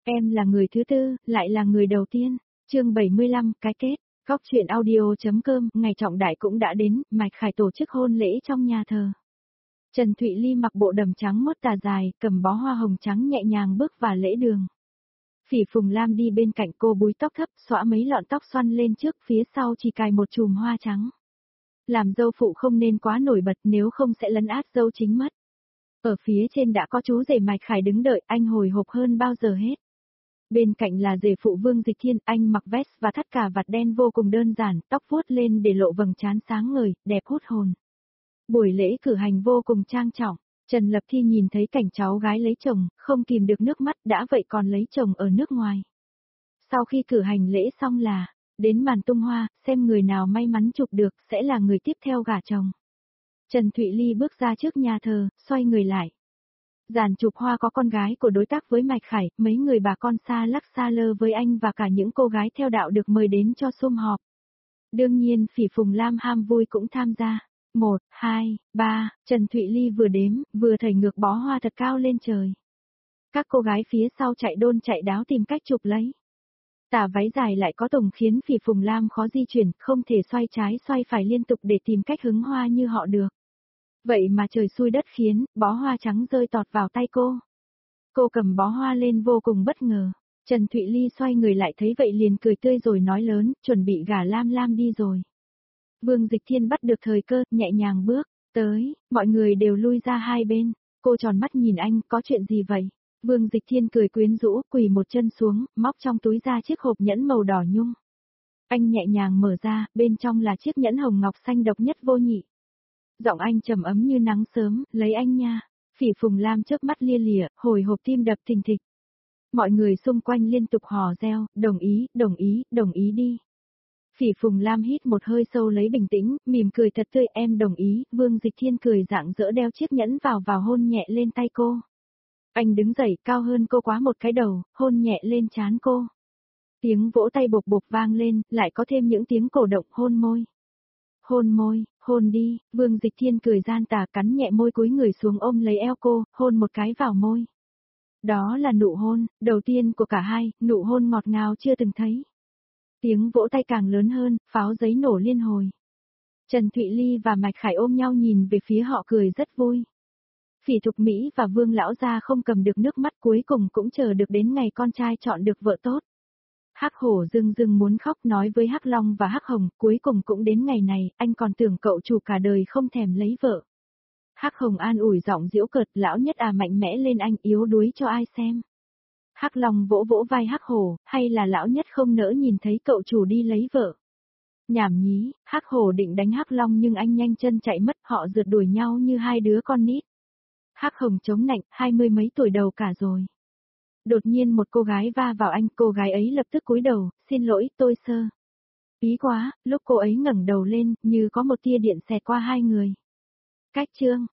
Em là người thứ tư, lại là người đầu tiên. Chương 75, cái kết. Góc truyện audio.com, ngày trọng đại cũng đã đến, Mạch Khải tổ chức hôn lễ trong nhà thờ. Trần Thụy Ly mặc bộ đầm trắng mốt tà dài, cầm bó hoa hồng trắng nhẹ nhàng bước vào lễ đường. Phỉ Phùng Lam đi bên cạnh cô búi tóc thấp, xõa mấy lọn tóc xoăn lên trước, phía sau chỉ cài một chùm hoa trắng. Làm dâu phụ không nên quá nổi bật, nếu không sẽ lấn át dâu chính mất. Ở phía trên đã có chú rể Mạch Khải đứng đợi, anh hồi hộp hơn bao giờ hết. Bên cạnh là rể phụ Vương Dịch Thiên, anh mặc vest và thắt cà vạt đen vô cùng đơn giản, tóc vuốt lên để lộ vầng trán sáng ngời, đẹp hút hồn. Buổi lễ cử hành vô cùng trang trọng, Trần Lập Thi nhìn thấy cảnh cháu gái lấy chồng, không kìm được nước mắt, đã vậy còn lấy chồng ở nước ngoài. Sau khi cử hành lễ xong là, đến màn tung hoa, xem người nào may mắn chụp được sẽ là người tiếp theo gả chồng. Trần Thụy Ly bước ra trước nhà thờ, xoay người lại. Dàn chụp hoa có con gái của đối tác với Mạch Khải, mấy người bà con xa lắc xa lơ với anh và cả những cô gái theo đạo được mời đến cho sum họp. Đương nhiên Phỉ Phùng Lam ham vui cũng tham gia. 1, 2, 3, Trần Thụy Ly vừa đếm, vừa thảy ngược bó hoa thật cao lên trời. Các cô gái phía sau chạy đôn chạy đáo tìm cách chụp lấy. Tà váy dài lại có tùng khiến Phỉ Phùng Lam khó di chuyển, không thể xoay trái xoay phải liên tục để tìm cách hứng hoa như họ được. Vậy mà trời xui đất khiến, bó hoa trắng rơi tọt vào tay cô. Cô cầm bó hoa lên vô cùng bất ngờ. Trần Thụy Ly xoay người lại thấy vậy liền cười tươi rồi nói lớn, chuẩn bị gả Lam Lam đi rồi. Vương Dịch Thiên bắt được thời cơ, nhẹ nhàng bước tới, mọi người đều lui ra hai bên. Cô tròn mắt nhìn anh, có chuyện gì vậy? Vương Dịch Thiên cười quyến rũ, quỳ một chân xuống, móc trong túi ra chiếc hộp nhẫn màu đỏ nhung. Anh nhẹ nhàng mở ra, bên trong là chiếc nhẫn hồng ngọc xanh độc nhất vô nhị. Giọng anh trầm ấm như nắng sớm, lấy anh nha. Phỉ Phùng Lam chớp mắt lia lịa, hồi hộp tim đập thình thịch. Mọi người xung quanh liên tục hò reo, đồng ý, đồng ý, đồng ý đi. Phỉ Phùng Lam hít một hơi sâu lấy bình tĩnh, mỉm cười thật tươi, em đồng ý. Vương Dịch Thiên cười rạng rỡ đeo chiếc nhẫn vào hôn nhẹ lên tay cô. Anh đứng dậy, cao hơn cô quá một cái đầu, hôn nhẹ lên trán cô. Tiếng vỗ tay bộc bộc vang lên, lại có thêm những tiếng cổ động hôn môi. Hôn môi, hôn đi, Vương Dịch Thiên cười gian tà cắn nhẹ môi cúi người xuống ôm lấy eo cô, hôn một cái vào môi. Đó là nụ hôn, đầu tiên của cả hai, nụ hôn ngọt ngào chưa từng thấy. Tiếng vỗ tay càng lớn hơn, pháo giấy nổ liên hồi. Trần Thụy Ly và Mạch Khải ôm nhau nhìn về phía họ cười rất vui. Phỉ Thục Mỹ và Vương Lão Gia không cầm được nước mắt cuối cùng cũng chờ được đến ngày con trai chọn được vợ tốt. Hắc Hổ rưng rưng muốn khóc nói với Hắc Long và Hắc Hồng, cuối cùng cũng đến ngày này, anh còn tưởng cậu chủ cả đời không thèm lấy vợ. Hắc Hồng an ủi giọng giễu cợt, lão nhất à mạnh mẽ lên anh, yếu đuối cho ai xem. Hắc Long vỗ vỗ vai Hắc Hổ, hay là lão nhất không nỡ nhìn thấy cậu chủ đi lấy vợ. Nhảm nhí, Hắc Hổ định đánh Hắc Long nhưng anh nhanh chân chạy mất, họ rượt đuổi nhau như hai đứa con nít. Hắc Hồng chống nạnh, 20 mấy tuổi đầu cả rồi. Đột nhiên một cô gái va vào anh, cô gái ấy lập tức cúi đầu, xin lỗi, tôi sơ. Ý quá, lúc cô ấy ngẩng đầu lên, như có một tia điện xẹt qua hai người. Cách chương.